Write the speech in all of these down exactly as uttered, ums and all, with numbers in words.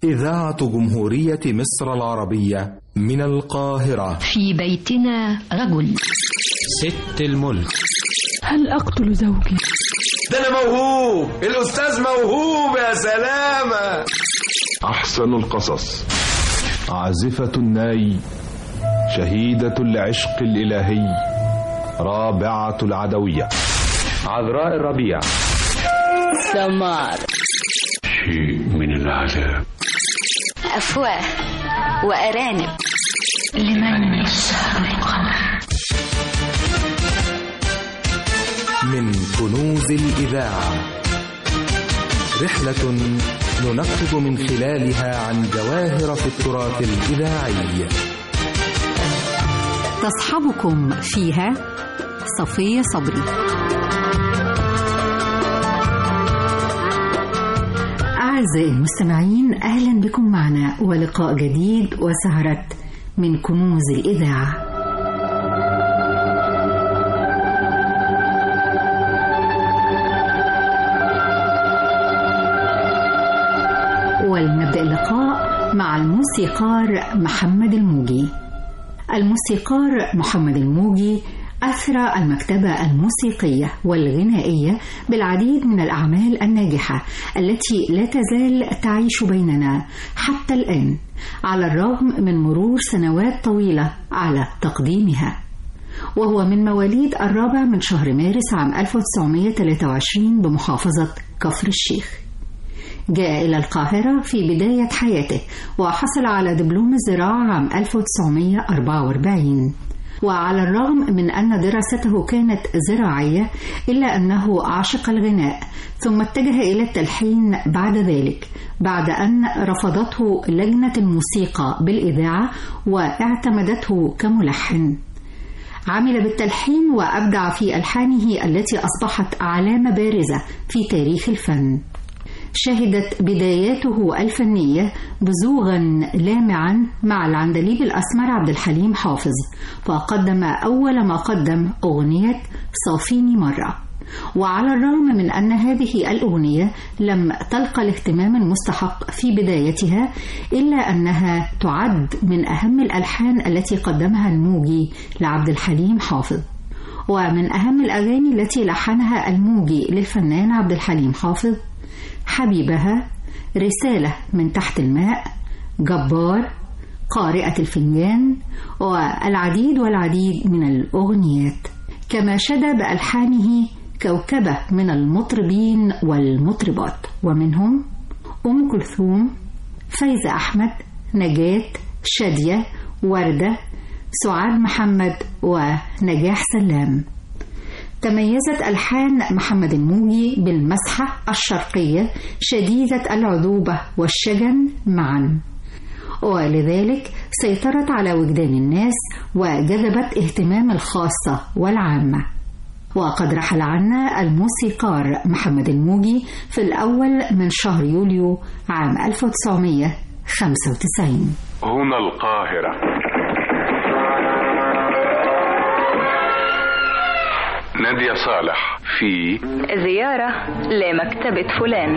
إذاعة جمهورية مصر العربية من القاهرة. في بيتنا رجل. ست الملك. هل أقتل زوجي؟ ده أنا موهوب، الأستاذ موهوب يا سلامة. أحسن القصص، عازفة الناي، شهيدة العشق الإلهي، رابعة العدوية، عذراء الربيع، سمار، شيء من العذاب، أفواه وأرانب، لمن يسهر القمر. من كنوز الإذاعة، رحلة ننقب من خلالها عن جواهر في التراث الإذاعي. تصحبكم فيها صفية صبري. أعزائي المستمعين، أهلا بكم معنا ولقاء جديد وسهرة من كنوز الإذاعة. ولنبدأ اللقاء مع الموسيقار محمد الموجي. الموسيقار محمد الموجي أثرى المكتبة الموسيقية والغنائية بالعديد من الأعمال الناجحة التي لا تزال تعيش بيننا حتى الآن على الرغم من مرور سنوات طويلة على تقديمها. وهو من مواليد الرابع من شهر مارس عام ألف وتسعمائة وثلاثة وعشرين بمحافظة كفر الشيخ. جاء إلى القاهرة في بداية حياته وحصل على دبلوم الزراعة عام ألف وتسعمائة وأربعة وأربعين. وعلى الرغم من أن دراسته كانت زراعية إلا أنه عاشق الغناء، ثم اتجه إلى التلحين بعد ذلك بعد أن رفضته لجنة الموسيقى بالإذاعة واعتمدته كملحن. عمل بالتلحين وأبدع في ألحانه التي أصبحت علامة بارزة في تاريخ الفن. شهدت بداياته الفنية بزوغا لامعا مع العندليب الأسمر عبد الحليم حافظ، فقدم أول ما قدم أغنية صافيني مرة. وعلى الرغم من أن هذه الأغنية لم تلقى الاهتمام المستحق في بدايتها إلا أنها تعد من أهم الألحان التي قدمها الموجي لعبد الحليم حافظ. ومن أهم الأغاني التي لحنها الموجي للفنان عبد الحليم حافظ حبيبها، رسالة من تحت الماء، جبار، قارئة الفنجان، والعديد والعديد من الأغنيات. كما شد بألحانه كوكبة من المطربين والمطربات، ومنهم أم كلثوم، فايزة أحمد، نجاة، شادية، وردة، سعاد محمد، ونجاح سلام. تميزت ألحان محمد الموجي بالمسحة الشرقية شديدة العذوبة والشجن معا، ولذلك سيطرت على وجدان الناس وجذبت اهتمام الخاصة والعامة. وقد رحل عنا الموسيقار محمد الموجي في الأول من شهر يوليو عام ألف وتسعمائة وخمسة وتسعين. هنا القاهرة. نادية صالح في زيارة لمكتبة فلان.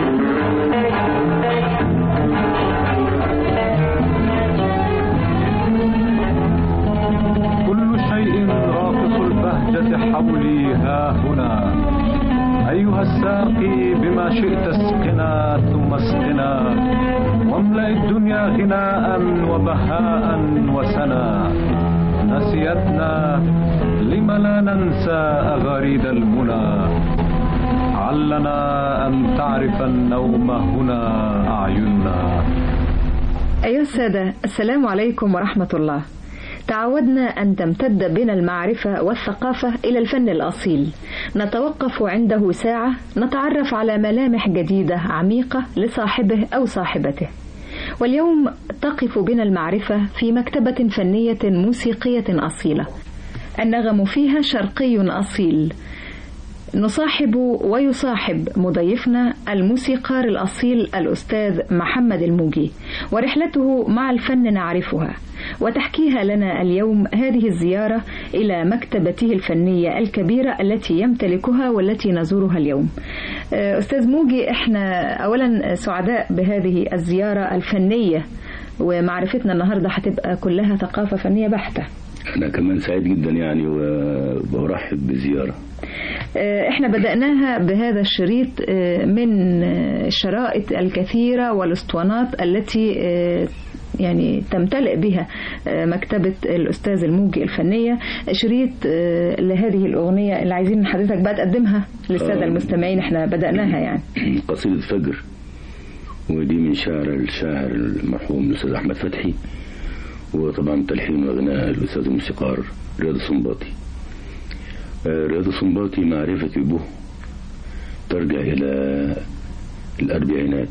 كل شيء راقص البهجة حولي ها هنا، أيها الساقي بما شئت اسقنا ثم اسقنا، واملأ الدنيا غناء وبهاء وسنا. نسيتنا لم لا ننسى أغاريد المنى، علنا أن تعرف النوم هنا أعيننا. أيها السادة، السلام عليكم ورحمة الله. تعودنا أن تمتد بنا المعرفة والثقافة إلى الفن الأصيل، نتوقف عنده ساعة نتعرف على ملامح جديدة عميقة لصاحبه أو صاحبته. واليوم تقف بنا المعرفة في مكتبة فنية موسيقية أصيلة، النغم فيها شرقي أصيل. نصاحب ويصاحب مضيفنا الموسيقار الأصيل الأستاذ محمد الموجي، ورحلته مع الفن نعرفها، وتحكيها لنا اليوم هذه الزيارة إلى مكتبته الفنية الكبيرة التي يمتلكها والتي نزورها اليوم. أستاذ موجي، احنا أولا سعداء بهذه الزيارة الفنية، ومعرفتنا النهاردة هتبقى كلها ثقافة فنية بحتة. أنا كمان سعيد جدا يعني وبرحب بزيارة. احنا بدأناها بهذا الشريط من الشرائط الكثيرة والاسطوانات التي يعني تمتلئ بها مكتبة الأستاذ الموجي الفنية، شريط لهذه الأغنية اللي عايزين حضرتك بقى تقدمها للسادة المستمعين. احنا بدأناها يعني قصيدة فجر، ودي من شعر الشاعر المرحوم الأستاذ أحمد فتحي، وطبعا تلحين وغناء الأستاذ الموسيقار رياض السنباطي. رياض السنباطي معرفتي به ترجع إلى الأربعينات.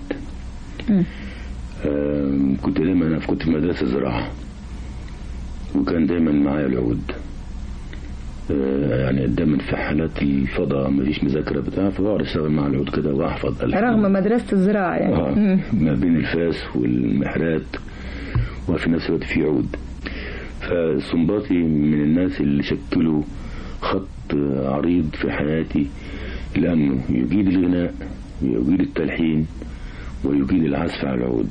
كنت دايما أنا كنت في مدرسة زراعة، وكان دايما معايا العود، يعني دايما في حالات الفضاء ما فيش مذاكرة بتاع، فبقعد أشتغل مع العود كده وأحفظ رغم مدرسة الزراعة يعني آه ما بين الفاس والمحرات، وفي نفس الوقت في عود. فالسنباطي من الناس اللي شكلوا خط عريض في حياتي، لأنه يجيد الغناء ويجيد التلحين ويجيد العزف على العود،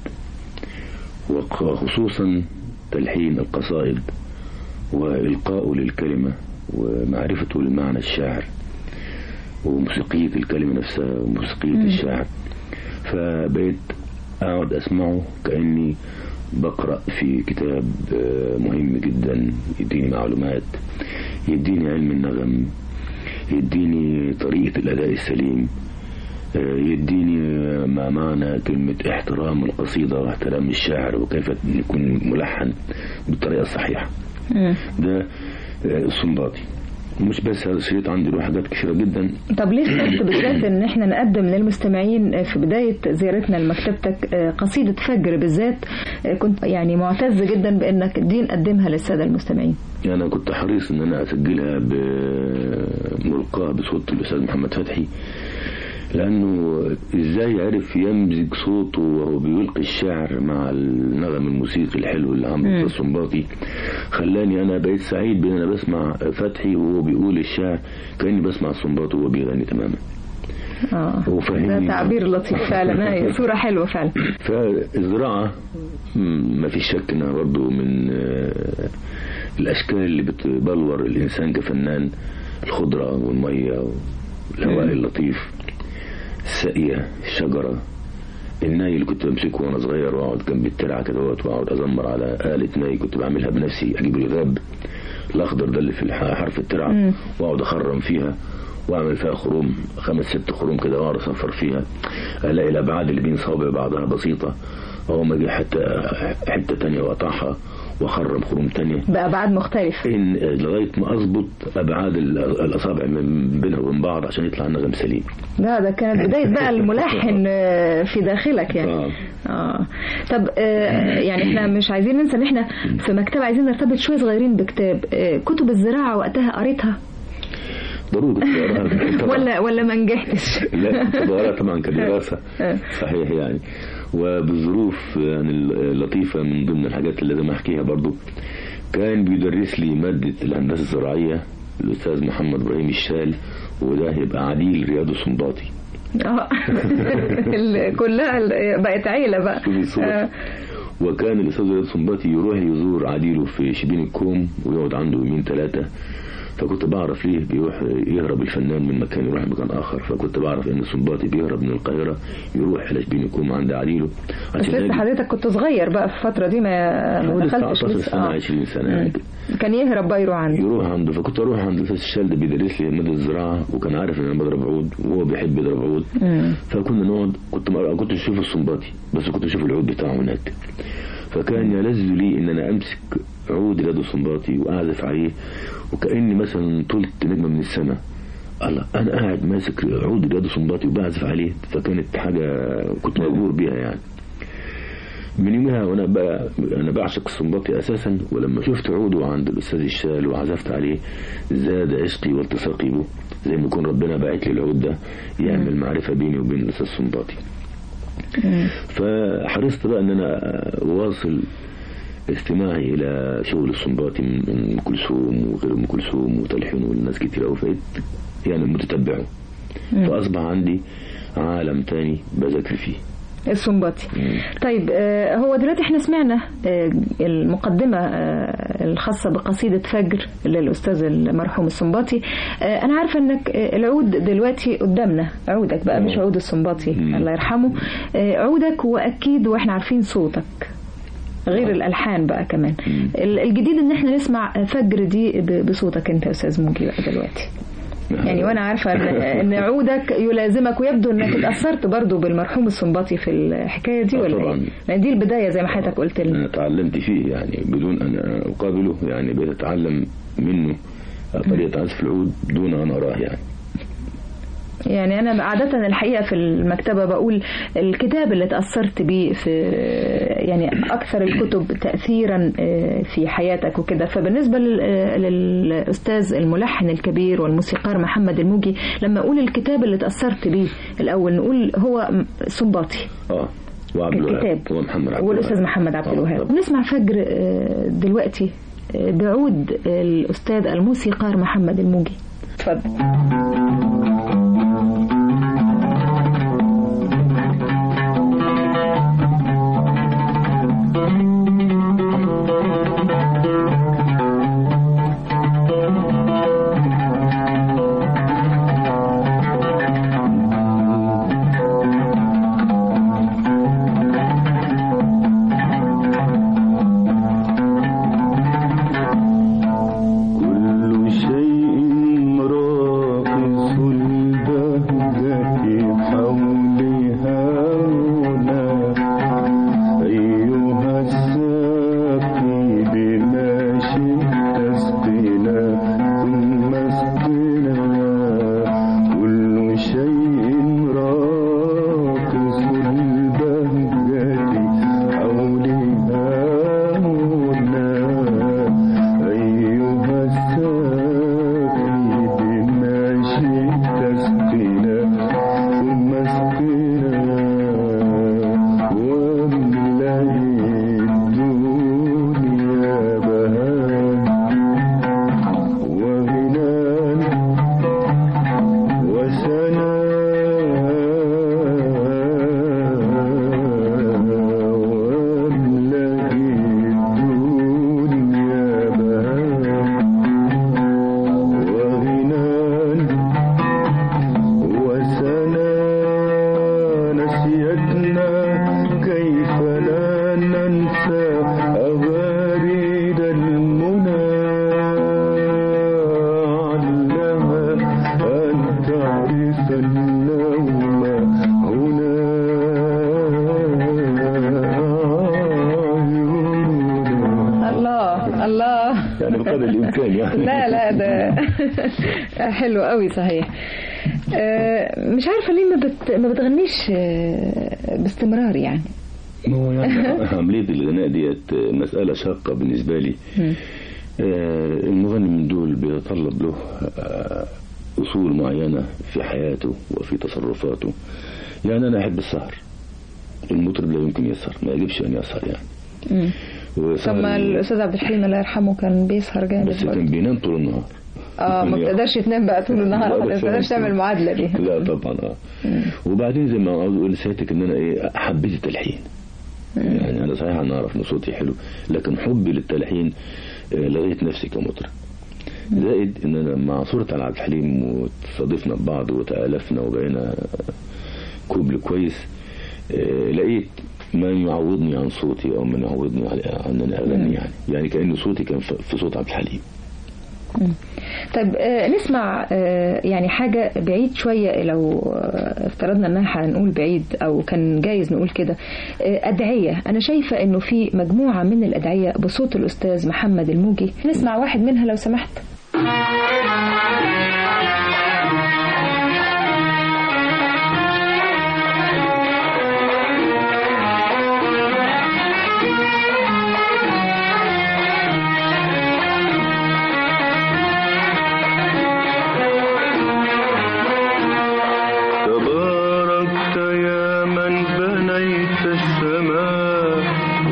وخصوصا تلحين القصائد وإلقاءه للكلمة ومعرفته لمعنى الشعر وموسيقية الكلمة نفسها وموسيقية الشعر. فبقيت أقعد أسمعه كأني بقرأ في كتاب مهم جدا، يديني معلومات، يديني علم النغم، يديني طريقة الأداء السليم، يديني ما معنى كلمة احترام القصيدة واحترام الشاعر وكيف يكون ملحن بالطريقة الصحيحة. ده السنباطي. مش بس هذا الشريط، عندي له حاجات كثيرة جدا. طب ليه اخترت بالذات ان احنا نقدم للمستمعين في بداية زيارتنا لمكتبتك قصيدة فجر بالذات؟ كنت يعني معتز جدا بانك دي نقدمها للسادة المستمعين. يعني انا كنت حريص ان انا اسجلها بملقاها بصوت الاستاذ محمد فتحي، لأنه إزاي عرف يمزج صوته وهو بيلقي الشعر مع النغم الموسيقي الحلو اللي عمله السنباطي، خلاني أنا بقيت سعيد بأن أنا بسمع فتحي وهو بيقول الشعر كأني بسمع السنباطي وهو بيغني تماما. آه ده تعبير لطيف فعلا، هي صورة حلوة فعلا. فالزراعة ما في شك أنها برضه من الأشكال اللي بتبلور الإنسان كفنان، الخضرة والمية والهواء اللطيف، السقية، الشجرة، الناي اللي كنت بمسكه وانا صغير واقعد جنب الترعه كده واقعد ازمر على آلة ناي كنت بعملها بنفسي، اجيب الغاب الاخضر ده اللي في حرف الترعه واقعد اخرم فيها واعمل فيها خروم، خمس ست خروم كده واقعد اصفر فيها، الاقي الابعاد اللي بين صوابع بعضها بسيطه، اول ما اجي حتى حته ثانيه واقطعها واخرم خروم تانية بأبعاد مختلفة إن لغاية ما أضبط أبعاد الأصابع من بينها وبين بعض عشان يطلع النغم سليم. لا ده كانت بداية بقى الملحن في داخلك يعني. آه. آه. طب آه يعني احنا مش عايزين ننسى ان احنا في مكتبة عايزين نرتبط شوية صغيرين بكتاب آه كتب الزراعة وقتها قريتها؟ ضروري ولا ولا ما نجحتش؟ لا كنت بقراها طبعا كدراسة صحيح يعني، وبظروف يعني اللطيفة من ضمن الحاجات اللي لازم أحكيها برضو، كان بيدرس لي مادة الهندسة الزراعية الأستاذ محمد إبراهيم الشال، وده هيبقى عديل رياض السنباطي. اه كلها بقت عيلة بقى. آه. وكان الأستاذ رياض السنباطي يروح يزور عديله في شبين الكوم ويقعد عنده يومين ثلاثة، فكنت بعرف ليه بيروح يهرب الفنان من مكان يروح مكان آخر، فكنت بعرف إن السنباطي بيهرب من القاهرة يروح إلى شبين الكوم عند عديله. بس لسه حضرتك كنت صغير بقى في الفترة دي، ما ما دخلتش لسه. سنة عشرين سنة كان يهرب بقى يروح عنده يروح عنده فكنت أروح عند الأستاذ الشال ده بيدرس لي مادة الزراعة، وكان عارف إن أنا بضرب عود وهو بيحب يضرب عود، فكنا نقعد كنت ما كنتش أشوف السنباطي بس كنت أشوف العود بتاعه هناك، فكان يلذ لي إن أنا أمسك عود رياض السنباطي وأعزف عليه وكأني مثلا طلت نجمة من السماء، الله أنا قاعد ماسك عود رياض السنباطي وبعزف عليه، فكانت حاجة كنت مبهور بيها يعني. من يومها وأنا بقى أنا بعشق السنباطي أساسا، ولما شفت عوده عند الأستاذ الشال وعزفت عليه زاد عشقي والتصاقي به، زي ما يكون ربنا باعت لي العود ده يعمل معرفة بيني وبين الأستاذ السنباطي. فحرصت بقى ان انا واصل استماعي الى شغل السنباطي من ام كلثوم وغير ام كلثوم وتلحين والناس كتير قوي، فايت يعني متتبعه فأصبح عندي عالم تاني بذاكر فيه السنباطي. طيب هو دلوقتي احنا سمعنا المقدمة الخاصة بقصيدة فجر للأستاذ المرحوم السنباطي. أنا عارفة أنك العود دلوقتي قدامنا، عودك بقى مش عود السنباطي الله يرحمه، عودك، وأكيد وإحنا عارفين صوتك غير الألحان بقى كمان. الجديد أن احنا نسمع فجر دي بصوتك أنت يا أستاذ موجي بقى دلوقتي. يعني وانا عارفه ان عودك يلازمك، ويبدو انك اتاثرت برضو بالمرحوم السنباطي في الحكايه دي ولا ايه؟ لان دي البدايه زي ما حضرتك قلت لنا. انا تعلمت فيه يعني بدون ان اقابله، يعني بتتعلم منه طريقه عزف العود دون ان اراه يعني. يعني أنا عادة الحقيقة في المكتبة بقول الكتاب اللي تأثرت بيه في يعني أكثر الكتب تأثيرا في حياتك وكده. فبالنسبة للأستاذ الملحن الكبير والموسيقار محمد الموجي، لما أقول الكتاب اللي تأثرت بيه الأول نقول هو سنباطي اه وعبد الوهاب والأستاذ محمد عبد الوهاب. نسمع فجر دلوقتي بعود الأستاذ الموسيقار محمد الموجي. اتفضل. لا لا ده حلو قوي صحيح. مش عارفه ليه ما بت... ما بتغنيش باستمرار يعني. ما هو يعني عمليه الغناء ديت مساله شاقه بالنسبه لي. المغني من دول بيتطلب له اصول معينه في حياته وفي تصرفاته. يعني انا احب السهر، المطرب لا يمكن يسهر، ما يجبش ان يسهر يعني. ثم الأستاذ عبد الحليم الله يرحمه كان بيسهر جامد، بس كان بينام طول النهار. اه ما بتقدرش تنام بقى طول النهار، ما تقدرش تعمل المعادله دي. لا طبعا اه. وبعدين زي ما عاوز اقول لسيادتك ان انا ايه حبيت التلحين. يعني انا صحيح انا اعرف ان صوتي حلو، لكن حبي للتلحين لقيت نفسي كمطرب. زائد ان انا مع صورة على عبد الحليم وتصادفنا ببعض وتآلفنا وبقينا كوبل كويس، لقيت من يعوضني عن صوتي او من يعوضني عن ان انا اغني يعني يعني كأن صوتي كان في صوت عبد الحليم. طيب نسمع يعني حاجة بعيد شوية، لو افترضنا انها هنقول بعيد او كان جايز نقول كده، أدعية. انا شايفة انه في مجموعة من الأدعية بصوت الأستاذ محمد الموجي، نسمع واحد منها لو سمحت.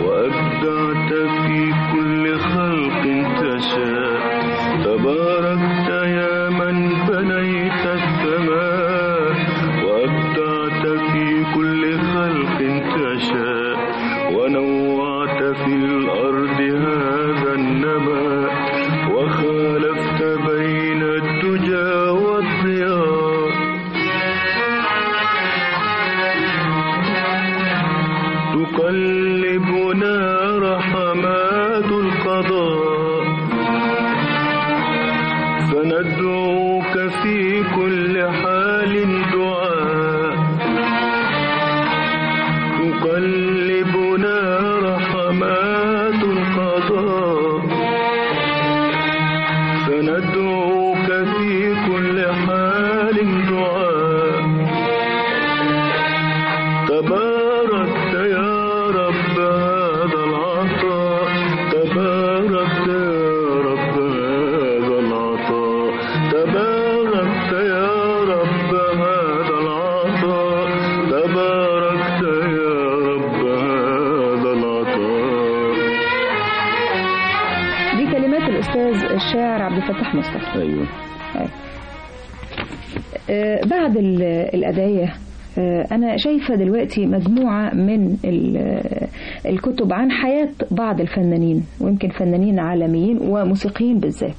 تبارك في الأرض هذا النبات وخالفت بين الدجى والضياء تقلبنا رحمات القضاء فندعوك في كل حال دعاء تقلبنا رحمات القضاء فندعوك في كل حال دعاء تباركت يا رب هذا العطاء تباركت يا رب هذا العطاء تباركت يا رب هذا العطاء تباركت يا رب هذا العطاء. دي كلمات الأستاذ الشاعر عبد الفتاح مصطفى. أيوه. آه بعد الأدعية أنا شايفة دلوقتي مجموعة من الكتب عن حياة بعض الفنانين ويمكن فنانين عالميين وموسيقيين بالذات.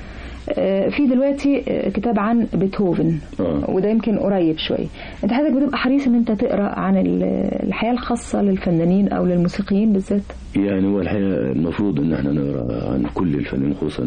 في دلوقتي كتاب عن بيتهوفن وده يمكن قريب شوية. انت حضرتك بتبقى حريص ان انت تقرأ عن الحياة الخاصة للفنانين او للموسيقيين بالذات؟ يعني هو الحقيقة المفروض ان احنا نقرأ عن كل الفنانين خصوصا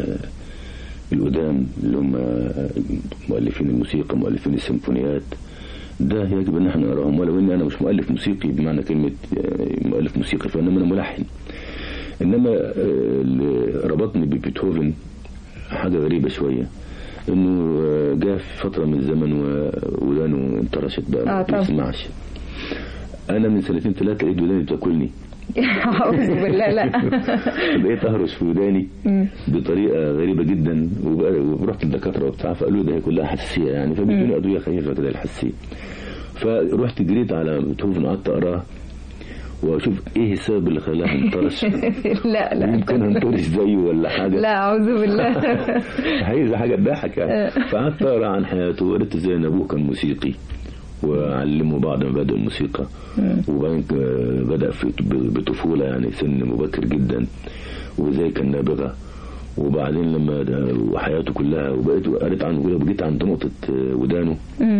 القدام اللي هم مؤلفين الموسيقى مؤلفين السيمفونيات. ده يجب ان احنا نقراهم ولو اني انا مش مؤلف موسيقي بمعنى كلمة مؤلف موسيقي فانما انا ملحن. انما اللي ربطني ببيتهوفن حاجة غريبة شوية انه جاء في فترة من الزمن ودانه انطرشت بقى ما بيسمعش. انا من سنتين ثلاثة لقيت وداني بتاكلني. أعوذ بالله لا. بقيت اهرش في وداني بطريقة غريبة جدا ورحت الدكاترة وبتاع فقالوا ده هي كلها حساسية يعني فبيدوني ادوية خفيفة كده الحساسية. فرحت جريت على بيتهوفن قعدت اقراه واشوف ايه السبب اللي خلاه انطرش. لا لا ممكن انطرش زيه ولا حاجه. لا اعوذ بالله. هي حاجه تضحك يعني. فقعدت اقرا عن حياته وقريت ازاي ان ابوه كان موسيقي وعلمه بعض مبادئ الموسيقى وبعدين بدا في بطفوله يعني سن مبكر جدا وازاي كان نابغه وبعدين لما وحياته كلها وبقيت قريت عنه كده وجيت عند نقطه ودانه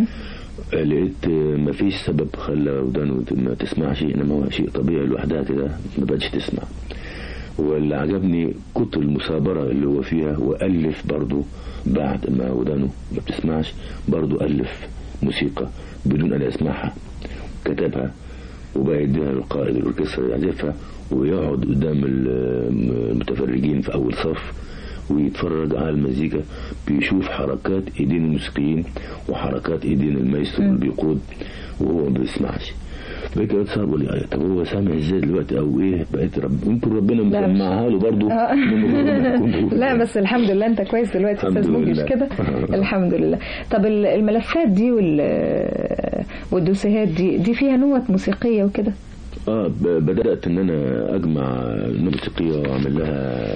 لقيت ما فيش سبب خلى ودانه ما تسمعش انما هو شيء طبيعي لوحدها كده ما بقتش تسمع. واللي عجبني كتر المثابرة اللي هو فيها وألف برضو بعد ما ودانه ما بتسمعش برضو ألف موسيقى بدون أن يسمعها كتبها وبقى يديها للقائد الأوركسترا يعزفها ويقعد قدام المتفرجين في أول صف ويتفرج على المزيكا بيشوف حركات ايدين الموسيقيين وحركات ايدين المايسترو اللي بيقود وهو ما بيسمعش. بقيت اتصل بقول لي طب هو سامع ازاي دلوقتي او ايه بقيت رب يمكن ربنا مسمعها له برضه. لا بس الحمد لله انت كويس دلوقتي استاذ موجي مش كده؟ الحمد لله. طب الملفات دي والدوسيهات دي دي فيها نوت موسيقيه وكده؟ اه بدات ان انا اجمع نوت موسيقيه واعمل لها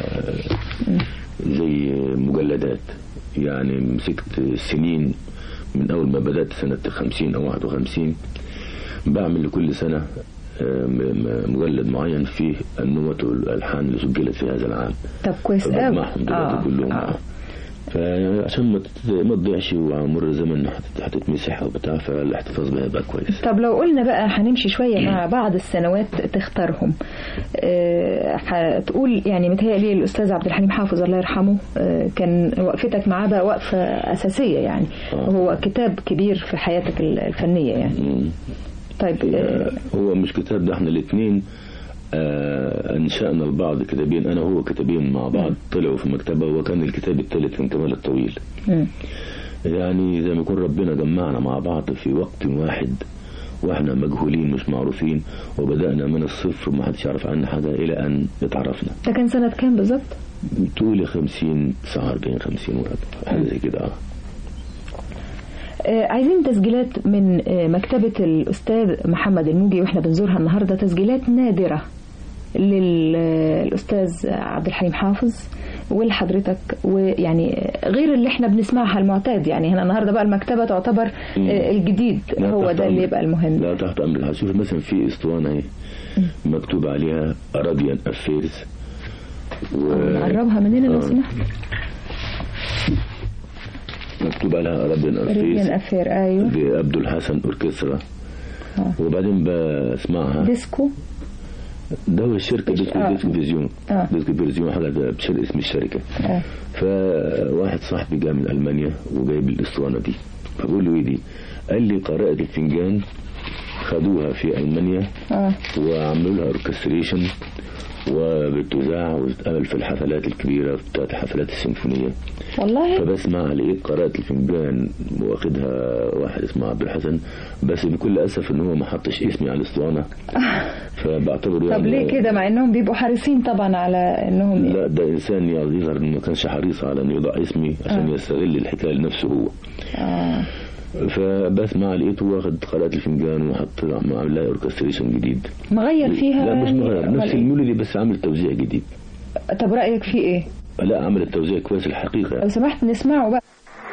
زي مجلدات يعني مسكت سنين من أول ما بدأت سنة خمسين أو واحد وخمسين بعمل لكل سنة مجلد معين فيه النوت والألحان اللي سجلت في هذا العام. طب كويس قوي. بجمعهم دلوقتي كلهم آه. فعشان ما ما تضيعش وعمر الزمن هتتمسح وبتاع فالاحتفاظ بها يبقى كويس. طب لو قلنا بقى هنمشي شوية مع بعض السنوات تختارهم أه هتقول يعني متهيألي الأستاذ عبد الحليم حافظ الله يرحمه أه كان وقفتك معاه بقى وقفة أساسية يعني آه. هو كتاب كبير في حياتك الفنية يعني. مم. طيب أه هو مش كتاب ده احنا الاثنين آه انشأنا البعض كتابين انا وهو كتابين مع بعض طلعوا في المكتبة وكان الكتاب الثالث من كمال الطويل. م. يعني زي ما يكون ربنا جمعنا مع بعض في وقت واحد واحنا مجهولين مش معروفين وبدأنا من الصفر وما حدش يعرف عنا حاجة الى ان اتعرفنا. ده كان سنة كام بالظبط؟ بتقولي خمسين تسعة واربعين خمسين حاجة زي كده. اه عايزين تسجيلات من مكتبة الأستاذ محمد الموجي وإحنا بنزورها النهاردة تسجيلات نادرة للأستاذ عبد الحليم حافظ ولحضرتك، ويعني غير اللي احنا بنسمعها المعتاد، يعني هنا النهارده بقى المكتبة تعتبر الجديد هو ده اللي يبقى المهم. لا تحت أمر. هشوف مثلا في اسطوانة اهي مكتوب عليها أرابيان أفيرز و... نقربها مننا لو سمحت. مكتوب عليها أرابيان أفيرز أفير أيوه لعبد الحسن أوركسترا. آه. وبعدين بسمعها ديسكو، ده هو الشركة ديسكو آه. ديسكو فيزيون آه. ديسكو فيزيون حاجة بشر اسم الشركة. آه. فواحد صاحبي جاء من ألمانيا وجايب الاسطوانة دي، فبقول له ايه دي؟ قال لي قراءة الفنجان خدوها في ألمانيا آه. وعملوا لها اوركستريشن وبتذاع وتتقبل في الحفلات الكبيرة بتاعت الحفلات السيمفونية. والله فبسمع لقيت قراءة الفنجان واخدها واحد اسمه عبد الحسن، بس بكل أسف ان هو ما حطش اسمي على الاسطوانة. فبعتبره طب يعني ليه كده مع انهم بيبقوا حريصين طبعا على انهم لا ده انسان يظهر انه ما كانش حريص على انه يضع اسمي عشان آه. يستغل الحكاية لنفسه هو. آه. فبسمع لقيته واخد قراءة الفنجان وحط عامل لها اوركستريشن جديد مغير فيها. لا مش مغير، نفس الميلودي بس عامل توزيع جديد. طب رأيك فيه ايه؟ لا عمل التوزيع كويس الحقيقة. لو سمحت نسمعه بقى.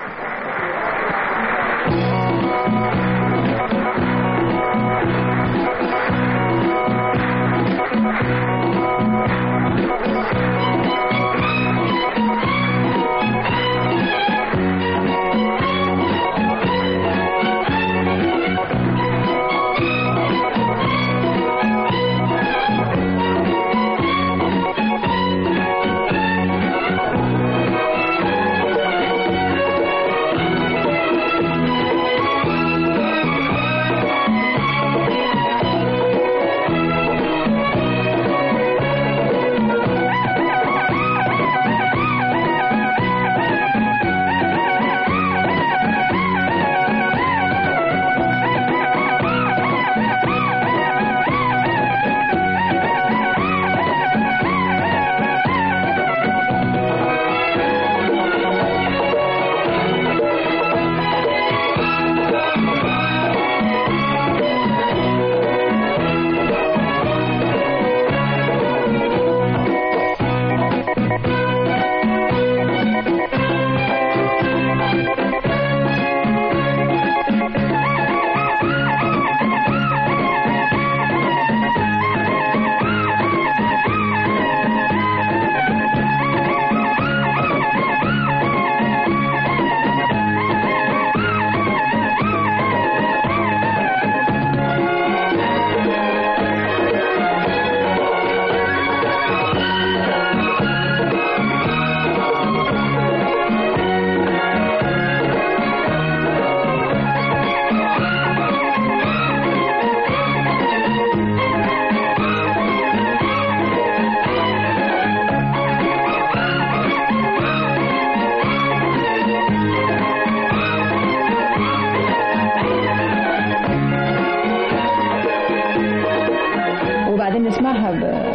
نسمعها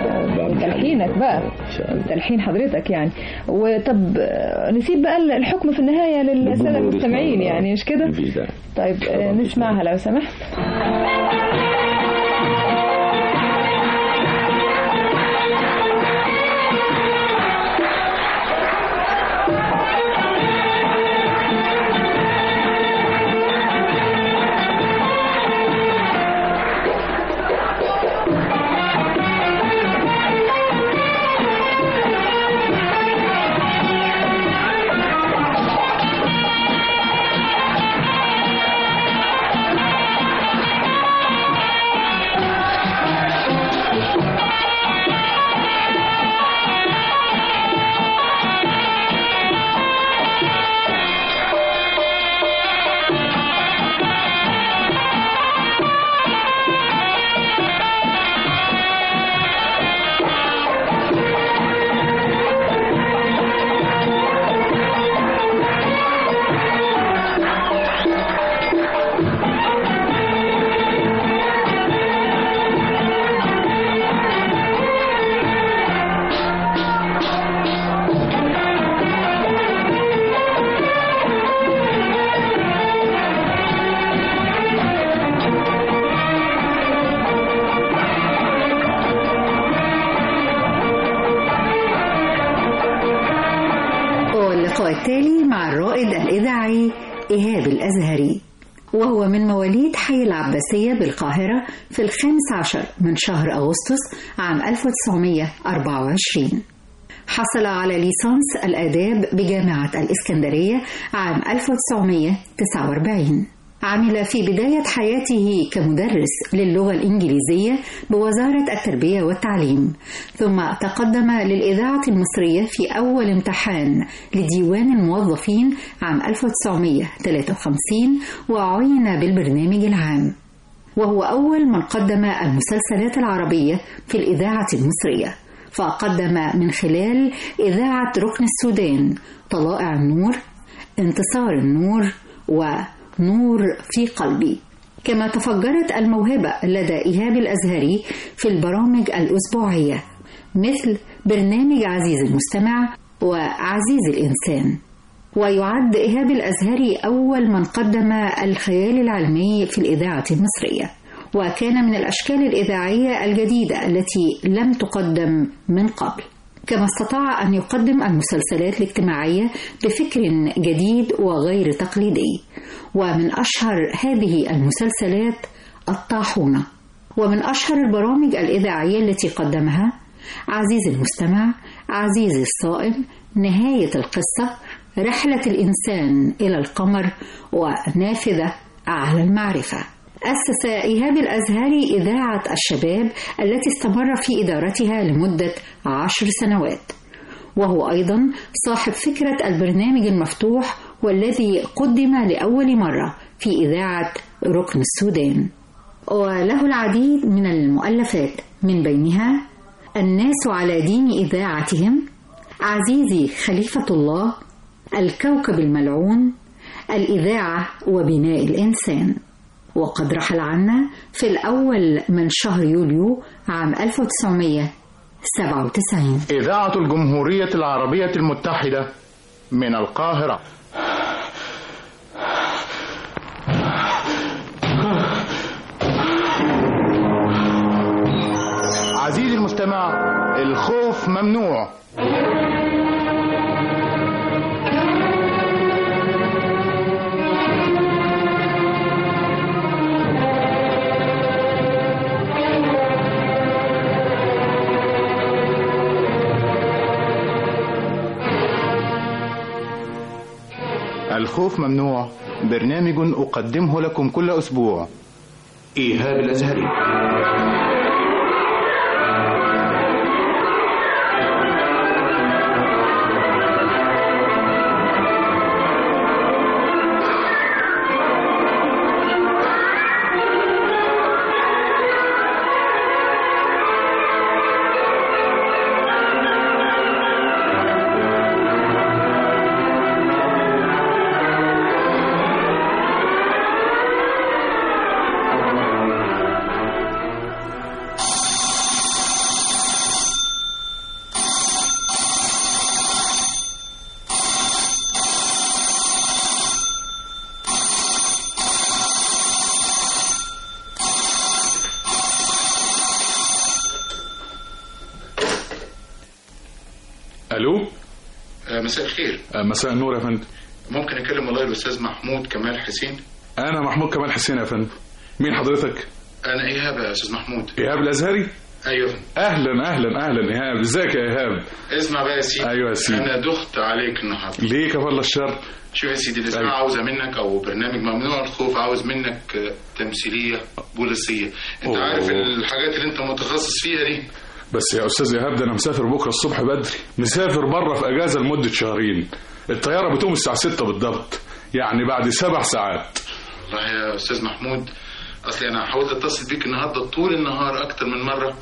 بتلحينك بقى، تلحين حضرتك يعني. وطب نسيب بقى الحكم في النهاية للسادة المستمعين يعني، مش كده؟ طيب نسمعها لو سمحت. اللقاء التالي مع الرائد الإذاعي إيهاب الأزهري، وهو من مواليد حي العباسية بالقاهرة في الخامس عشر من شهر أغسطس عام ألف وتسعمائة وأربعة وعشرين. حصل على ليسانس الآداب بجامعة الإسكندرية عام ألف وتسعمائة وتسعة وأربعين. عمل في بداية حياته كمدرس للغة الإنجليزية بوزارة التربية والتعليم، ثم تقدم للإذاعة المصرية في أول امتحان لديوان الموظفين عام ألف وتسعمائة وثلاثة وخمسين وعين بالبرنامج العام، وهو أول من قدم المسلسلات العربية في الإذاعة المصرية، فقدم من خلال إذاعة ركن السودان طلائع النور، انتصار النور، ونور في قلبي. كما تفجرت الموهبة لدى إيهاب الأزهري في البرامج الأسبوعية مثل برنامج عزيز المستمع وعزيز الإنسان. ويعد إيهاب الأزهري أول من قدم الخيال العلمي في الإذاعة المصرية، وكان من الأشكال الإذاعية الجديدة التي لم تقدم من قبل. كما استطاع أن يقدم المسلسلات الاجتماعية بفكر جديد وغير تقليدي، ومن أشهر هذه المسلسلات الطاحونة. ومن أشهر البرامج الإذاعية التي قدمها عزيز المستمع، عزيز الصائم، نهاية القصة، رحلة الإنسان إلى القمر، ونافذة على المعرفة. أسس إيهاب الأزهري إذاعة الشباب التي استمر في إدارتها لمدة عشر سنوات، وهو أيضا صاحب فكرة البرنامج المفتوح والذي قدم لأول مرة في إذاعة ركن السودان. وله العديد من المؤلفات، من بينها الناس على دين إذاعتهم، عزيزي خليفة الله، الكوكب الملعون، الإذاعة وبناء الإنسان. وقد رحل عنا في الأول من شهر يوليو عام ألف وتسعمائة وسبعة وتسعين. إذاعة الجمهورية العربية المتحدة من القاهرة. عزيزي المستمع، الخوف ممنوع. الخوف ممنوع، برنامج أقدمه لكم كل أسبوع. إيهاب الأزهري. الو. مساء الخير. مساء النور يا فندم. ممكن اكلم والله الاستاذ محمود كمال حسين؟ انا محمود كمال حسين يا فندم. مين حضرتك؟ انا ايهاب يا استاذ محمود. ايهاب الازهري؟ ايوه. اهلا اهلا اهلا ايهاب، ازيك يا ايهاب؟ اسمع بقى يا سيدي. ايوه يا سيدي. انا دخت عليك النهارده. ليه كفر الشر؟ شوف يا سيدي، الاسماء أيوة. عاوزه منك، او برنامج ممنوع الخوف عاوز منك تمثيليه بوليسيه. انت أوه. عارف الحاجات اللي انت متخصص فيها دي. بس يا استاذ ايهاب، ده انا مسافر بكره الصبح بدري، مسافر بره في اجازه لمده شهرين. الطياره بتقوم الساعه ستة بالضبط، يعني بعد سبع ساعات. والله يا استاذ محمود، اصلي انا حاولت اتصل بيك النهارده طول النهار اكتر من مره،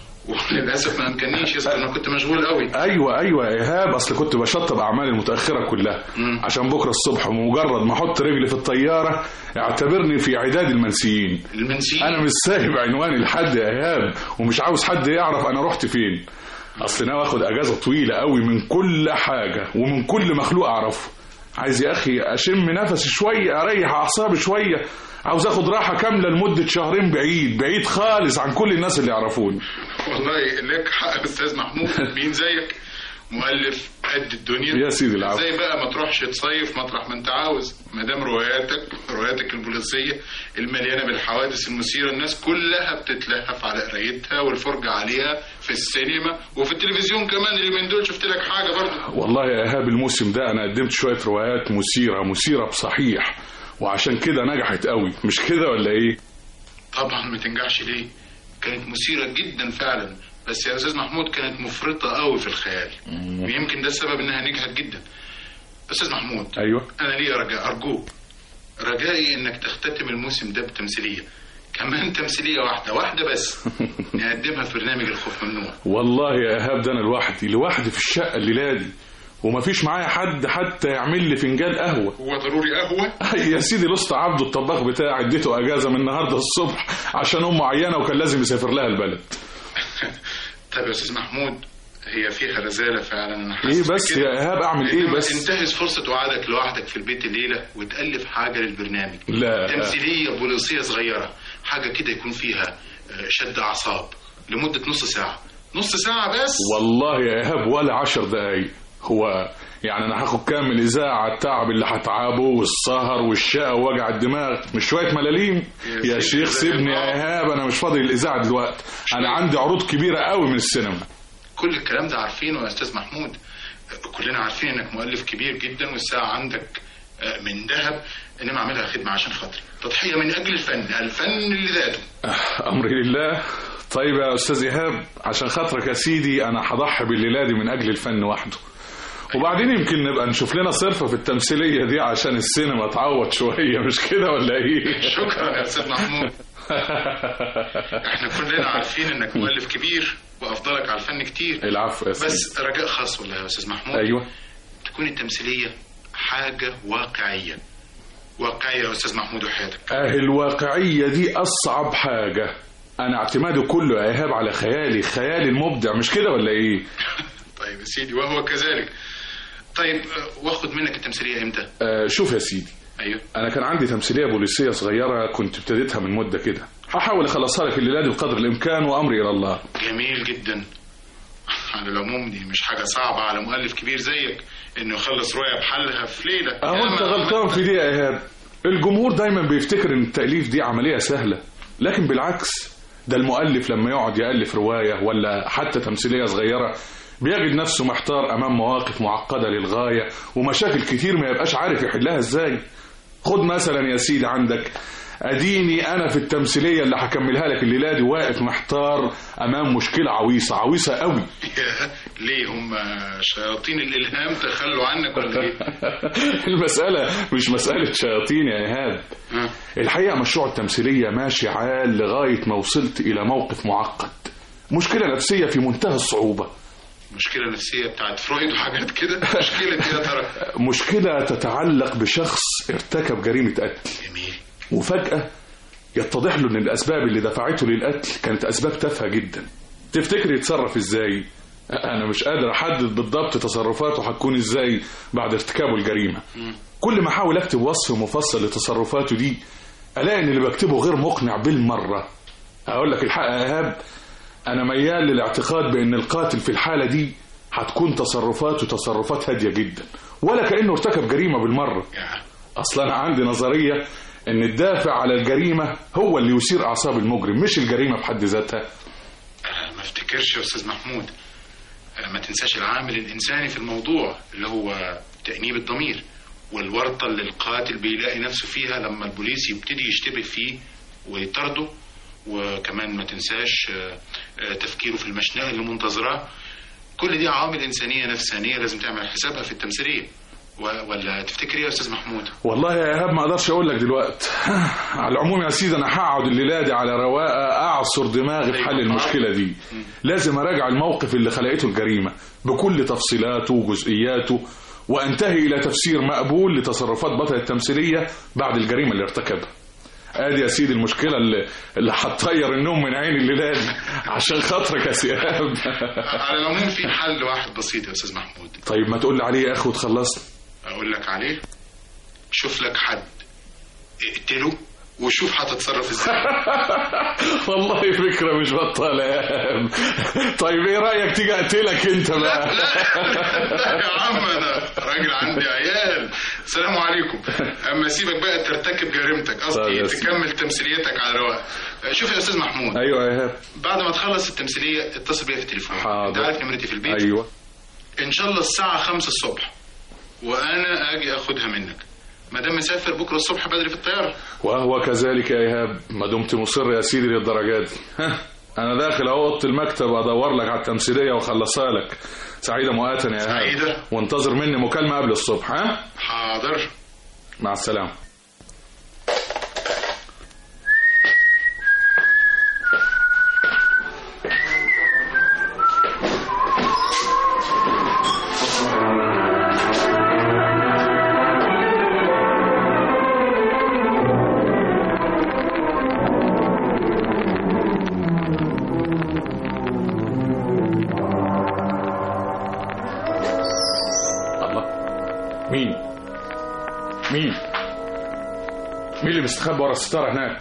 وللاسف ما امكننيش، اصل انا كنت مشغول قوي. ايوه ايوه يا ايهاب، اصل كنت بشطب اعمالي المتاخره كلها مم. عشان بكره الصبح، ومجرد ما احط رجلي في الطياره اعتبرني في عداد المنسيين. المنسيين؟ انا مش سايب عنواني لحد يا ايهاب، ومش عاوز حد يعرف انا رحت فين. اصل ناوي اخد اجازه طويله قوي من كل حاجه ومن كل مخلوق اعرفه. عايز يا اخي اشم نفسي شويه، اريح اعصابي شويه، عاوز اخد راحه كامله لمده شهرين، بعيد بعيد خالص عن كل الناس اللي يعرفوني. والله لك حق يا استاذ محمود، مين زيك؟ مؤلف قد الدنيا يا سيدي العفو. زي بقى ما تروحش تصيف مطرح ما انت عاوز، ما دام رواياتك رواياتك البوليسيه المليانه بالحوادث المثيره الناس كلها بتتلهف على قرايتها والفرجه عليها في السينما وفي التلفزيون كمان. اللي من دول شفت لك حاجه برضه؟ والله يا ايهاب الموسم ده انا قدمت شويه روايات مثيره مثيره بصحيح، وعشان كده نجحت قوي، مش كده ولا ايه؟ طبعا ما تنجحش ليه؟ كانت مثيره جدا فعلا، بس يا استاذ محمود كانت مفرطه قوي في الخيال، ويمكن ده السبب انها نجحت جدا. استاذ محمود، ايوه انا ليا رجاء، ارجوك رجائي انك تختتم الموسم ده بتمثيليه، كمان تمثيليه واحده واحده بس نقدمها في برنامج الخوف ممنوع. والله يا ايهاب ده انا لوحدي لوحدي في الشقه الليله دي، ومفيش معايا حد حتى يعمل لي فنجان قهوه. هو ضروري قهوه؟ يا سيدي لست عبده الطباخ بتاعي اديته اجازه من النهارده الصبح عشان امه عيانه وكان لازم يسافر لها البلد. طيب يا استاذ محمود، هي فيها رزاله فعلا، انا ايه بس يا ايهاب اعمل ايه بس؟ انتهز فرصه وعدك لوحدك في البيت الليله وتالف حاجه للبرنامج. لا تمثيليه بوليسيه صغيره، حاجه كده يكون فيها شد اعصاب لمده نص ساعه، نص ساعه بس. والله يا ايهاب ولا عشر دقايق. هو يعني انا هاخد كام من الاذاعه التعب اللي هتعبه والسهر والشقه ووجع الدماغ، مش شويه ملاليم يا, يا شيخ سيبني يا ايهاب، انا مش فاضي للاذاعه دلوقتي، انا عندي عروض كبيره قوي من السينما. كل الكلام ده عارفينه يا استاذ محمود، كلنا عارفين انك مؤلف كبير جدا والساعه عندك من ذهب، انما اعملها خدمه عشان خاطري، تضحيه من اجل الفن، الفن اللي ذاته. امري لله. طيب يا استاذ ايهاب عشان خاطرك يا سيدي انا هضحي بالليله دي من اجل الفن وحده، وبعدين يمكن نبقى نشوف لنا صرفه في التمثيليه دي عشان السينما تعوض شويه، مش كده ولا ايه؟ شكرا يا استاذ محمود. احنا كلنا عارفين انك مؤلف كبير وافضلك على الفن كتير. العفو يا سيدي. بس رجاء خاص والله يا استاذ محمود. ايوه تكون التمثيليه حاجه واقعيه، واقعيه يا استاذ محمود وحياتك. اه الواقعيه دي اصعب حاجه، انا اعتمادي كله يا ايهاب على خيالي، خيالي المبدع، مش كده ولا ايه؟ طيب يا سيدي وهو كذلك. طيب واخد منك التمثيليه امتى؟ آه شوف يا سيدي، ايوه انا كان عندي تمثيليه بوليسيه صغيره كنت ابتديتها من مده كده، هحاول اخلصها لك الليله دي بقدر الامكان وامري الى الله. جميل جدا. على العموم دي مش حاجه صعبه على مؤلف كبير زيك انه يخلص روايه بحالها في ليله. اهو انت غلطان في دي يا ايهاب، الجمهور دايما بيفتكر ان التاليف دي عمليه سهله، لكن بالعكس ده المؤلف لما يقعد يالف روايه ولا حتى تمثيليه صغيره بيجد نفسه محتار امام مواقف معقده للغايه ومشاكل كتير ما يبقاش عارف يحلها ازاي. خد مثلا يا سيدي عندك اديني انا في التمثيليه اللي هكملها لك الليله دي واقف محتار امام مشكله عويصه عويصه قوي. ليه هم شياطين الالهام تخلوا عنك ولا ايه؟ المساله مش مساله شياطين يا ايهاب، الحقيقه مشروع التمثيليه ماشي عال لغايه ما وصلت الى موقف معقد، مشكله نفسيه في منتهى الصعوبه. مشكله نفسيه بتاعت فرويد وحاجات كده؟ مشكله ايه يا ترى؟ مشكله تتعلق بشخص ارتكب جريمه قتل. جميل. وفجأة يتضح له ان الاسباب اللي دفعته للقتل كانت اسباب تافهة جدا. تفتكر يتصرف ازاي؟ انا مش قادر احدد بالضبط تصرفاته هتكون ازاي بعد ارتكابه الجريمة. كل ما احاول اكتب وصف مفصل لتصرفاته دي الاقي ان اللي بكتبه غير مقنع بالمرة. اقول لك الحق يا ايهاب، انا ميال للاعتقاد بان القاتل في الحالة دي هتكون تصرفاته تصرفات هادية جدا ولا كأنه ارتكب جريمة بالمرة. اصلا انا عندي نظرية ان الدافع على الجريمة هو اللي يثير اعصاب المجرم مش الجريمة بحد ذاتها. ما افتكرش يا استاذ محمود، ما تنساش العامل الانساني في الموضوع اللي هو تأنيب الضمير والورطة اللي القاتل بيلاقي نفسه فيها لما البوليس يبتدي يشتبه فيه ويطرده، وكمان ما تنساش تفكيره في المشنقة اللي منتظراه. كل دي عوامل انسانية نفسانية لازم تعمل حسابها في التمثيلية، ولا تفتكر ايه يا استاذ محمود؟ والله يا ايهاب ما اقدرش اقول لك دلوقتي. على العموم يا سيدي انا هقعد الليله دي على رواقه اعصر دماغي في حل المشكله دي. لازم اراجع الموقف اللي خلقته الجريمه بكل تفصيلاته وجزئياته وانتهي الى تفسير مقبول لتصرفات بطل التمثيليه بعد الجريمه اللي ارتكبها. ادي يا سيدي المشكله اللي اللي هتطير النوم من عين الليله دي عشان خاطرك يا سيهاب. على العموم في حل واحد بسيط يا استاذ محمود. طيب ما تقول لي عليه يا اخي وتخلصنا. اقول لك عليه؟ شوف لك حد اقتله وشوف هتتصرف ازاي. والله فكرة مش بطالة يا هام. طيب ايه رأيك تيجي اقتلك انت بقى؟ لا يا عم انا راجل عندي عيال. السلام عليكم. اما سيبك بقى ترتكب جريمتك، قصدي تكمل تمثيليتك على رواق. شوف يا استاذ محمود. ايوه يا هام. بعد ما تخلص التمثيلية اتصل بيا في التليفون. حاضر. انت عارف نمرتي في البيت؟ ايوه. ان شاء الله الساعة خمسة الصبح وانا اجي اخدها منك، ما دام مسافر بكره الصبح بدري في الطياره. وهو كذلك يا ايهاب، ما دمت مصر يا سيدي للدرجات دي. ها انا داخل اهو اوضه المكتب ادور لك على التمثيليه واخلصها لك. سعيده مؤقتا يا ايهاب. سعيده. وانتظر مني مكالمه قبل الصبح. ها حاضر. مع السلامه. مين؟ مين؟ مين اللي مستخبي ورا الستارة هناك؟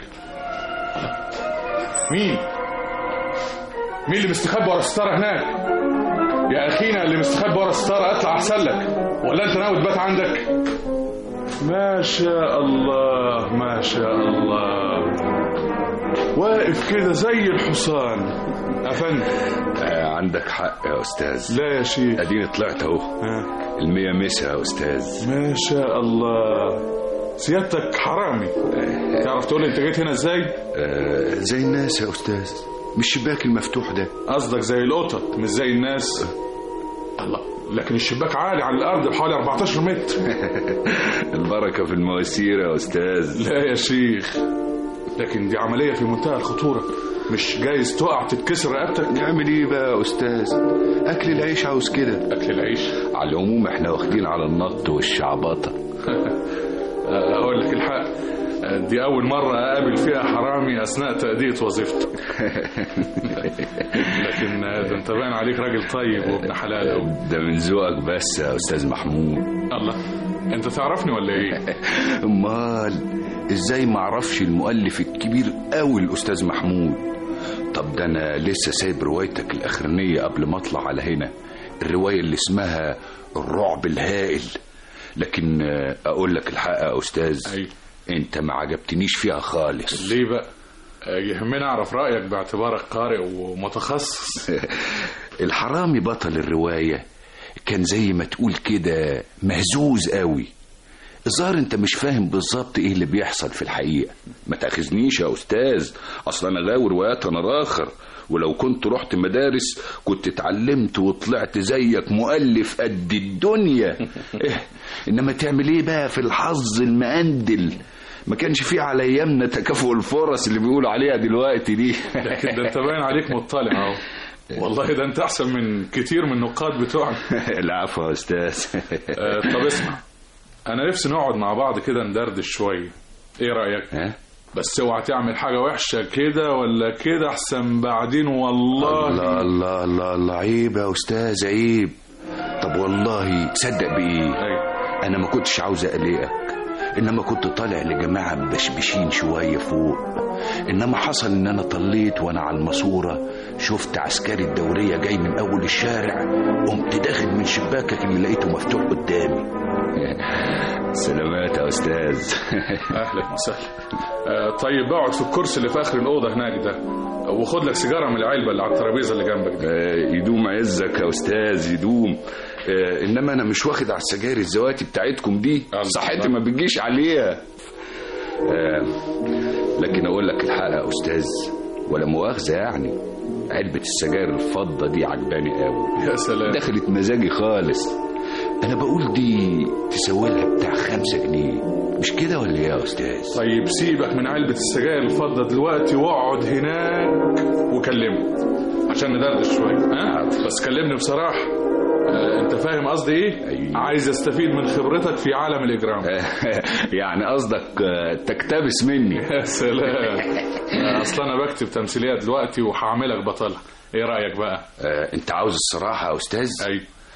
مين؟ مين اللي مستخبي ورا الستارة هناك؟ يا أخينا اللي مستخبي ورا الستارة اطلع أحسن لك، ولا أنت ناوي تبات عندك؟ ما شاء الله ما شاء الله، واقف كده زي الحصان. أفندم. آه عندك حق يا أستاذ. لا يا شيخ. أديني طلعت أهو. المية مسا يا أستاذ. ما شاء الله. سيادتك حرامي. آه. تعرف تقول أنت جيت هنا إزاي؟ آه زي الناس يا أستاذ، مش الشباك المفتوح ده. قصدك زي القطط مش زي الناس؟ آه. الله، لكن الشباك عالي على الأرض بحوالي أربعتاشر متر. البركة في المواسير يا أستاذ. لا يا شيخ، لكن دي عملية في منتهى الخطورة، مش جايز تقع تتكسر رقبتك. نعمل ايه بقى يا استاذ؟ اكل العيش عاوز كده. اكل العيش؟ على العموم احنا واخدين على النط والشعبطه. اقول لك الحق، دي اول مره اقابل فيها حرامي اثناء تاديه وظيفته. لكن ده انت باين عليك راجل طيب وابن حلال قوي. ده من ذوقك بس يا استاذ محمود. الله، انت تعرفني ولا ايه؟ امال ازاي ما اعرفش المؤلف الكبير قوي الاستاذ محمود. طب ده انا لسه سايب روايتك الاخرانيه قبل ما اطلع على هنا، الروايه اللي اسمها الرعب الهائل. لكن اقول لك الحق يا استاذ، أي. انت ما عجبتنيش فيها خالص. ليه بقى؟ يهمني اعرف رايك باعتبارك قارئ ومتخصص. الحرامي بطل الروايه كان زي ما تقول كده مهزوز قوي. الظاهر انت مش فاهم بالظبط ايه اللي بيحصل في الحقيقة. ما تاخذنيش يا استاذ، اصلا انا غاوي روايات انا راخر، ولو كنت رحت مدارس كنت اتعلمت وطلعت زيك مؤلف قد الدنيا. إيه؟ انما تعمل ايه بقى في الحظ المقندل؟ ما كانش فيه على ايامنا تكافؤ الفرص اللي بيقولوا عليها دلوقتي دي. لكن ده انت باين عليك مطلع اهو. والله ده انت احسن من كتير من النقاد بتوعنا. العفو يا استاذ. آه طب اسمع، انا نفسي نقعد مع بعض كده ندردش شويه، ايه رايك؟ ها؟ بس اوعى تعمل حاجه وحشه كده ولا كده احسن بعدين والله. الله الله الله الله، عيب يا استاذ عيب. طب والله تصدق بايه؟ أي. انا ما كنتش عاوز اقلقك، انما كنت طالع لجماعه مبشبشين شويه فوق، انما حصل ان انا طليت وانا على الماسوره شفت عسكري الدوريه جاي من اول الشارع، قمت داخل من شباكك اللي لقيته مفتوح قدامي. سلامات يا استاذ. اهلا وسهلا. آه طيب اقعد في الكرسي اللي في اخر الاوضه هناك ده، وخد لك سيجاره من العلبه اللي على الترابيزه اللي جنبك دي. آه يدوم عزك يا استاذ يدوم. آه انما انا مش واخد على السجاير الزواتي بتاعتكم دي، صحتي ما بتجيش عليها. آه لكن اقول لك الحق يا استاذ، ولا مؤاخذه يعني، علبه السجاير الفضه دي عجباني قوي. يا سلام، دخلت مزاجي خالص. انا بقول دي تسوي لها بتاع خمسة جنيه، مش كده ولا ايه يا استاذ؟ طيب سيبك من علبة السجاير الفضة دلوقتي واقعد هناك وكلمني عشان ندردش شوية. ها بس كلمني بصراحة. آه انت فاهم قصدي ايه؟ أيوة. عايز استفيد من خبرتك في عالم الاجرام. يعني قصدك تكتبس مني؟ يا سلام. اصلا انا بكتب تمثيلية دلوقتي وهعملك بطلة، ايه رأيك بقى؟ آه انت عاوز الصراحة يا استاذ؟ ايوه.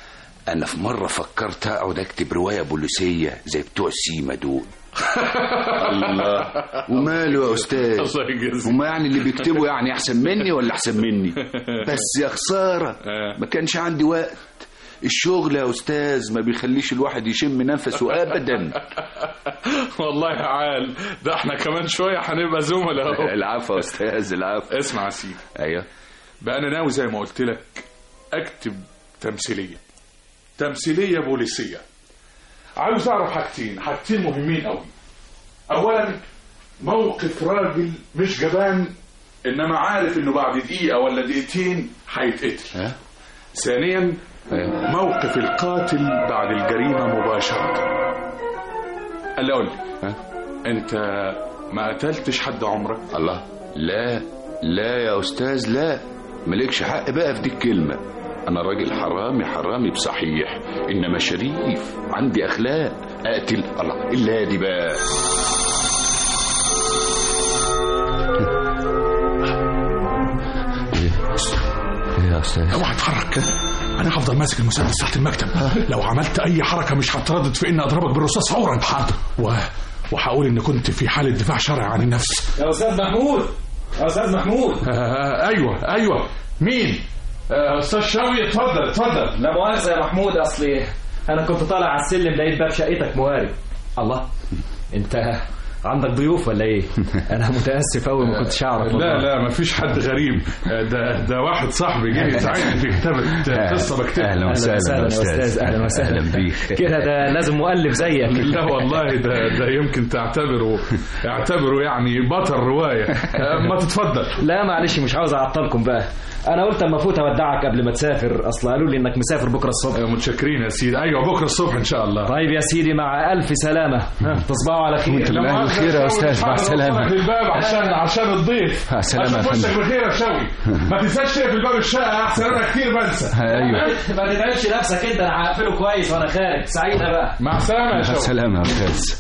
انا في مرة فكرت اقعد اكتب رواية بوليسية زي بتوع السيما دول. الله، وماله يا استاذ؟ وما يعني اللي بيكتبوا يعني احسن مني ولا احسن مني؟ بس يا خسارة ما كانش عندي وقت. الشغل يا استاذ ما بيخليش الواحد يشم نفسه ابدا. والله يا عال، ده احنا كمان شويه هنبقى زملاء. العفو يا استاذ، العفو. اسمع يا سيدي. ايوه بقى انا ناوي زي ما قلت لك اكتب تمثيليه تمثيليه بوليسيه. عاوز اعرف حاجتين حاجتين مهمين قوي. اولا موقف راجل مش جبان، انما عارف انه بعد دقيقه ولا دقيقتين هيتقتل. ها؟ ثانيا موقف القاتل بعد الجريمة مباشرة. قال اقول لي، انت ما قتلتش حد عمرك؟ الله، لا لا يا استاذ، لا مالكش حق بقى في دي الكلمة. انا راجل حرامي حرامي بصحيح، انما شريف عندي اخلاق. اقتل؟ الله، الا دي بقى. ايه يا استاذ؟ اوعى تتحرك، انا هفضل ماسك المسدس تحت المكتب. لو عملت اي حركه مش هتردد في اني اضربك بالرصاص فورا. حاضر. و... وهقول ان كنت في حاله دفاع شرعي عن النفس. يا استاذ محمود، يا استاذ محمود. آه ايوه ايوه. مين؟ آه استاذ شاوي. اتفضل اتفضل. لا مؤاخذه يا محمود، اصلي انا كنت طالع على السلم لقيت باب شقتك موارب. الله، انت عندك ضيوف ولا ايه؟ انا متاسف قوي ما كنتش اعرف. لا لا مفيش حد غريب، ده ده واحد صاحبي جه يساعدني في كتابه قصه بكتبها. اهلا وسهلا يا استاذ. اهلا وسهلا بيك. كده ده لازم مؤلف زيك. لا والله ده ده يمكن تعتبره اعتبره يعني بطل روايه. ما تتفضل. لا معلش مش عاوز اعطلكم بقى. انا قلت اما افوت اودعك قبل ما تسافر، اصل قالوا لي انك مسافر بكره الصبح. متشكرين يا سيدي. ايوه بكره الصبح ان شاء الله. طيب يا سيدي مع الف سلامه. تصبحوا على خير. بخير يا استاذ. مع السلامه. الباب عشان عشان الضيف. مع السلامه يا فندم. بخير يا شوقي. ما تنساش تقفل الباب الشقه احسن انا كتير بنسى. ايوه ما تتعبش نفسك انت، انا هقفله كويس وانا خارج. سعيده بقى. مع السلامه يا شوقي. مع السلامه يا استاذ.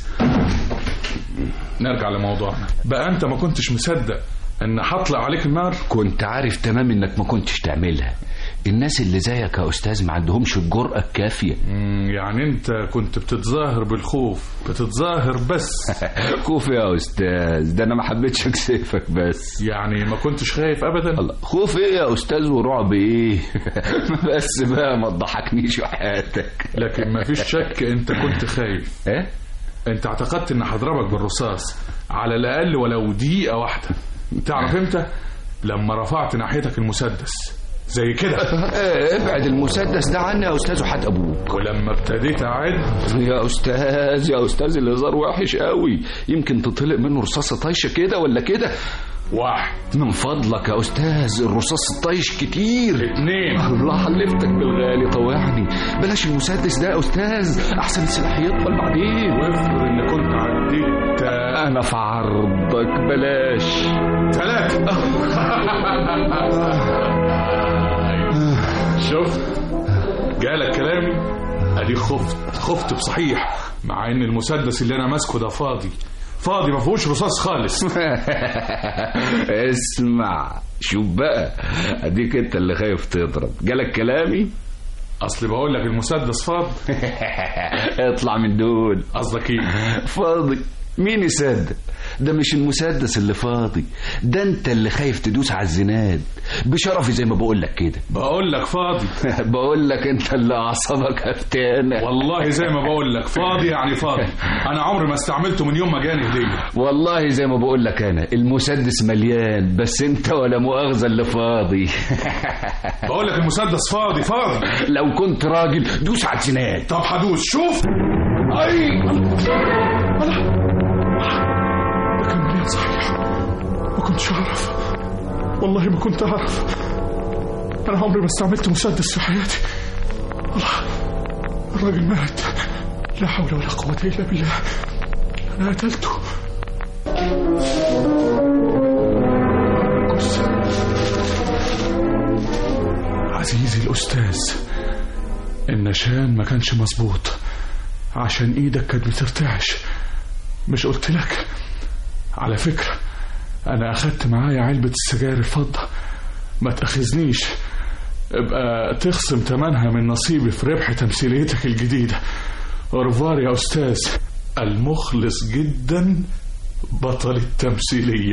نرجع لموضوعنا بقى. انت ما كنتش مصدق ان هطلع عليك النار؟ كنت عارف تمام انك ما كنتش تعملها. الناس اللي زيك يا استاذ ما عندهمش الجرأة الكافية. يعني انت كنت بتتظاهر بالخوف، بتتظاهر بس. خوف يا استاذ؟ ده انا ما حبيتش اكسفك بس. يعني ما كنتش خايف ابدا؟ الله، خوف ايه يا استاذ ورعب ايه؟ بس بقى ما تضحكنيش وحياتك. لكن ما فيش شك انت كنت خايف. ايه؟ انت اعتقدت ان هضربك بالرصاص على الاقل ولو دقيقة واحدة. تعرف امتى؟ لما رفعت ناحيتك المسدس زي كده. ابعد المسدس ده عني يا استاذ وحد ابوك. ولما ابتديت اعد يا استاذ يا استاذ الهزار وحش قوي، يمكن تطلق منه رصاصه طايشه كده ولا كده. واحد. من فضلك يا استاذ، الرصاص الطايش كتير. اتنين. الله حلفتك بالغالي طوعني. بلاش المسدس ده يا استاذ، احسن السلاح يطول بعدين. وافرض ان كنت عديت. انا في عرضك بلاش. ثلاثة. شفت جالك كلامي؟ ادي خفت خفت بصحيح، مع ان المسدس اللي انا ماسكه ده فاضي فاضي ما فيهوش رصاص خالص. اسمع شوف بقى، اديك انت اللي خايف تضرب. جالك كلامي؟ اصل بقول لك المسدس فاضي. اطلع من دول. قصدك ايه؟ فاضي؟ مين يصدق؟ ده مش المسدس اللي فاضي، ده انت اللي خايف تدوس على الزناد بشرفي زي ما بقول لك كده. بقول لك فاضي. بقول لك انت اللي اعصابك هفتانه. والله زي ما بقول لك فاضي يعني فاضي. انا عمري ما استعملته من يوم ما جاني هديه. والله زي ما بقول لك انا المسدس مليان، بس انت ولا مؤاخذه اللي فاضي. بقول لك المسدس فاضي فاضي. لو كنت راجل دوس على الزناد. طب هدوس. شوف. اي صحيح ما كنتش أعرف، والله ما كنت أعرف. أنا عمري ما استعملت مسدس في حياتي. الله، الراجل مات. لا حول ولا قوة إلا بالله. أنا قتلته. عزيزي الأستاذ، النشان ما كانش مظبوط عشان إيدك كانت بترتعش. مش قلت لك؟ على فكرة أنا أخدت معايا علبة السجاير الفضة، ما تأخذنيش. ابقى تخصم تمنها من نصيبي في ربح تمثيليتك الجديدة. أورفوار يا أستاذ، المخلص جدا بطل التمثيلية.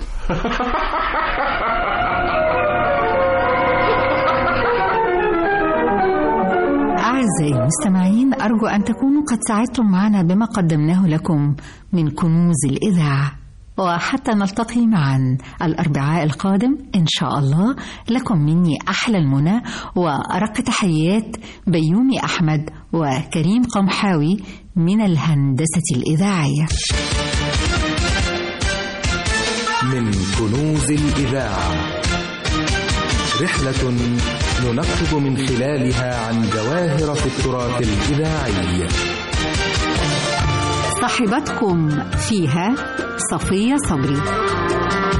أعزائي المستمعين، أرجو أن تكونوا قد سعدتم معنا بما قدمناه لكم من كنوز الإذاعة، وحتى نلتقي معا الأربعاء القادم إن شاء الله، لكم مني أحلى المنى وأرق تحيات بيومي أحمد وكريم قمحاوي من الهندسة الإذاعية. من كنوز الإذاعة، رحلة ننقب من خلالها عن جواهر في التراث الإذاعي. صاحبتكم فيها صفية صبري.